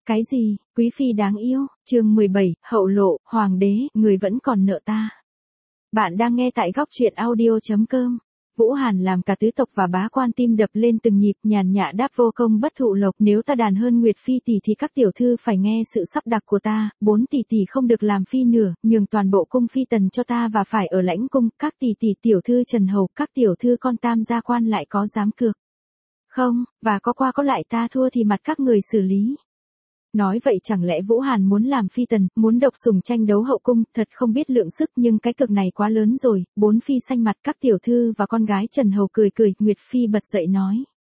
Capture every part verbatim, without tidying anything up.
Cái gì, quý phi đáng yêu, chương mười bảy, hậu lộ, hoàng đế, người vẫn còn nợ ta. Bạn đang nghe tại góc truyện audio.com. Vũ Hàn làm cả tứ tộc và bá quan tim đập lên từng nhịp, nhàn nhã đáp vô công bất thụ lộc, nếu ta đàn hơn Nguyệt phi tỷ thì các tiểu thư phải nghe sự sắp đặt của ta, bốn tỷ tỷ không được làm phi nửa, nhường toàn bộ cung phi tần cho ta và phải ở lãnh cung, các tỷ tỷ tiểu thư Trần hầu, các tiểu thư con tam gia quan lại có dám cược không, và có qua có lại ta thua thì mặt các người xử lý. Nói vậy chẳng lẽ Vũ Hàn muốn làm phi tần, muốn độc sủng tranh đấu hậu cung, thật không biết lượng sức, nhưng cái cực này quá lớn rồi. Bốn phi xanh mặt, các tiểu thư và con gái Trần hầu cười cười, Nguyệt phi bật dậy nói: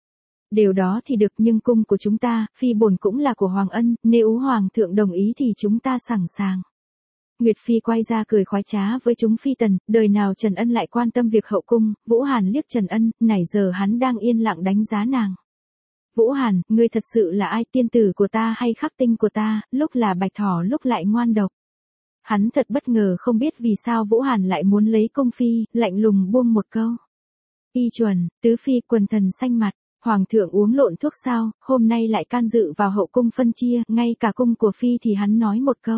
điều đó thì được, nhưng cung của chúng ta, phi bổn cũng là của Hoàng Ân, nếu Hoàng thượng đồng ý thì chúng ta sẵn sàng. Nguyệt phi quay ra cười khoái trá với chúng phi tần, đời nào Trần Ân lại quan tâm việc hậu cung. Vũ Hàn liếc Trần Ân, nãy giờ hắn đang yên lặng đánh giá nàng. Vũ Hàn, ngươi thật sự là ai, tiên tử của ta hay khắc tinh của ta, lúc là bạch thỏ lúc lại ngoan độc. Hắn thật bất ngờ không biết vì sao Vũ Hàn lại muốn lấy cung phi, lạnh lùng buông một câu: y chuẩn, tứ phi, quần thần xanh mặt. Hoàng thượng uống lộn thuốc sao, hôm nay lại can dự vào hậu cung phân chia, ngay cả cung của phi thì hắn nói một câu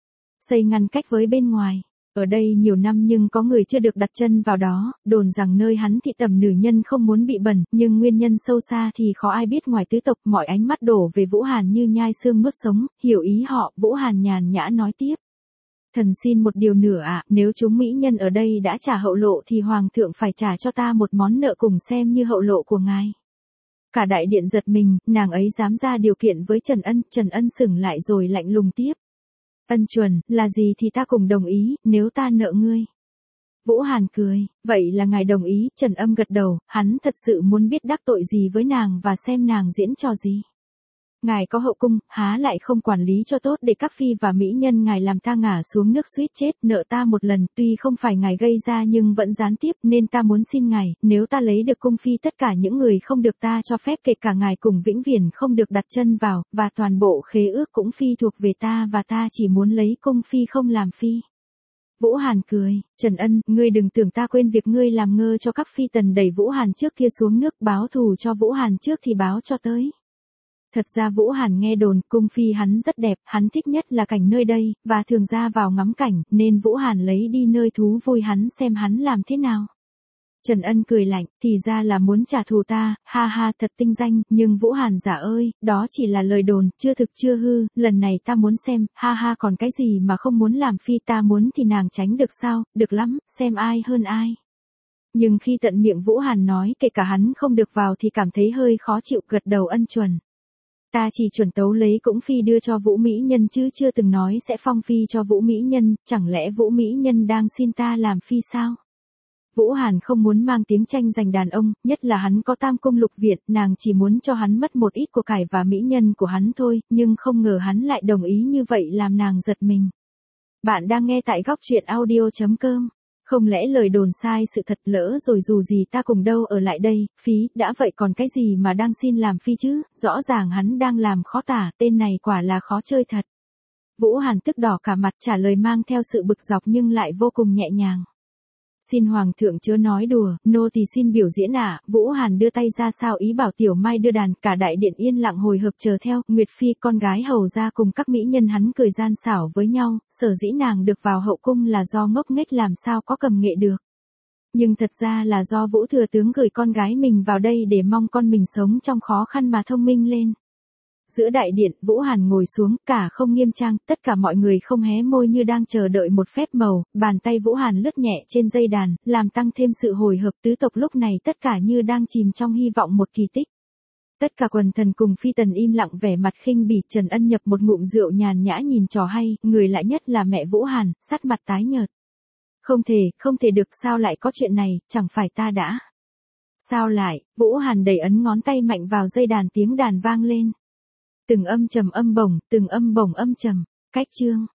xây ngăn cách với bên ngoài. Ở đây nhiều năm nhưng có người chưa được đặt chân vào đó, đồn rằng nơi hắn thị tẩm nữ nhân không muốn bị bẩn, nhưng nguyên nhân sâu xa thì khó ai biết ngoài tứ tộc. Mọi ánh mắt đổ về Vũ Hàn như nhai xương nuốt sống, hiểu ý họ. Vũ Hàn nhàn nhã nói tiếp: thần xin một điều nữa ạ, nếu chúng mỹ nhân ở đây đã trả hậu lộ thì hoàng thượng phải trả cho ta một món nợ cùng xem như hậu lộ của ngài. Cả đại điện giật mình, nàng ấy dám ra điều kiện với Trần Ân. Trần Ân sững lại rồi lạnh lùng tiếp: ân chuẩn, là gì thì ta cùng đồng ý, nếu ta nợ ngươi. Vũ Hàn cười, vậy là ngài đồng ý. Trần Âm gật đầu, hắn thật sự muốn biết đắc tội gì với nàng và xem nàng diễn trò gì. Ngài có hậu cung, há lại không quản lý cho tốt để các phi và mỹ nhân ngài làm ta ngả xuống nước suýt chết, nợ ta một lần, tuy không phải ngài gây ra nhưng vẫn gián tiếp, nên ta muốn xin ngài, nếu ta lấy được cung phi tất cả những người không được ta cho phép kể cả ngài cùng vĩnh viễn không được đặt chân vào, và toàn bộ khế ước cũng phi thuộc về ta và ta chỉ muốn lấy cung phi không làm phi. Vũ Hàn cười, Trần Ân, ngươi đừng tưởng ta quên việc ngươi làm ngơ cho các phi tần đẩy Vũ Hàn trước kia xuống nước, báo thù cho Vũ Hàn trước thì báo cho tới. Thật ra Vũ Hàn nghe đồn, cung phi hắn rất đẹp, hắn thích nhất là cảnh nơi đây, và thường ra vào ngắm cảnh, nên Vũ Hàn lấy đi nơi thú vui hắn xem hắn làm thế nào. Trần Ân cười lạnh, thì ra là muốn trả thù ta, ha ha, thật tinh danh, nhưng Vũ Hàn giả ơi, đó chỉ là lời đồn, chưa thực chưa hư, lần này ta muốn xem, ha ha, còn cái gì mà không muốn làm phi, ta muốn thì nàng tránh được sao, được lắm, xem ai hơn ai. Nhưng khi tận miệng Vũ Hàn nói kể cả hắn không được vào thì cảm thấy hơi khó chịu, gật đầu ân chuẩn. Ta chỉ chuẩn tấu lấy cũng phi đưa cho Vũ Mỹ Nhân chứ chưa từng nói sẽ phong phi cho Vũ Mỹ Nhân, chẳng lẽ Vũ Mỹ Nhân đang xin ta làm phi sao? Vũ Hàn không muốn mang tiếng tranh giành đàn ông, nhất là hắn có tam cung lục viện, nàng chỉ muốn cho hắn mất một ít của cải và mỹ nhân của hắn thôi, nhưng không ngờ hắn lại đồng ý như vậy làm nàng giật mình. Bạn đang nghe tại góc truyện audio.com. Không lẽ lời đồn sai sự thật, lỡ rồi dù gì ta cùng đâu ở lại đây, phí, đã vậy còn cái gì mà đang xin làm phi chứ, rõ ràng hắn đang làm khó tả, tên này quả là khó chơi thật. Vũ Hàn tức đỏ cả mặt trả lời mang theo sự bực dọc nhưng lại vô cùng nhẹ nhàng. Xin hoàng thượng chớ nói đùa, nô tỳ xin biểu diễn ạ. Vũ Hàn đưa tay ra sao ý bảo Tiểu Mai đưa đàn, cả đại điện yên lặng hồi hộp chờ theo. Nguyệt phi, con gái hầu ra cùng các mỹ nhân hắn cười gian xảo với nhau, sở dĩ nàng được vào hậu cung là do ngốc nghếch làm sao có cầm nghệ được. Nhưng thật ra là do Vũ thừa tướng gửi con gái mình vào đây để mong con mình sống trong khó khăn mà thông minh lên. Giữa đại điện, Vũ Hàn ngồi xuống, cả không nghiêm trang, tất cả mọi người không hé môi như đang chờ đợi một phép màu, bàn tay Vũ Hàn lướt nhẹ trên dây đàn, làm tăng thêm sự hồi hộp. Tứ tộc lúc này tất cả như đang chìm trong hy vọng một kỳ tích. Tất cả quần thần cùng phi tần im lặng vẻ mặt khinh bỉ. Trần Ân nhập một ngụm rượu nhàn nhã nhìn trò hay, người lạ nhất là mẹ Vũ Hàn, sắc mặt tái nhợt. Không thể, không thể được, sao lại có chuyện này, chẳng phải ta đã. Sao lại, Vũ Hàn đẩy ấn ngón tay mạnh vào dây đàn, tiếng đàn vang lên. Từng âm trầm âm bổng, từng âm bổng âm trầm, cách chương.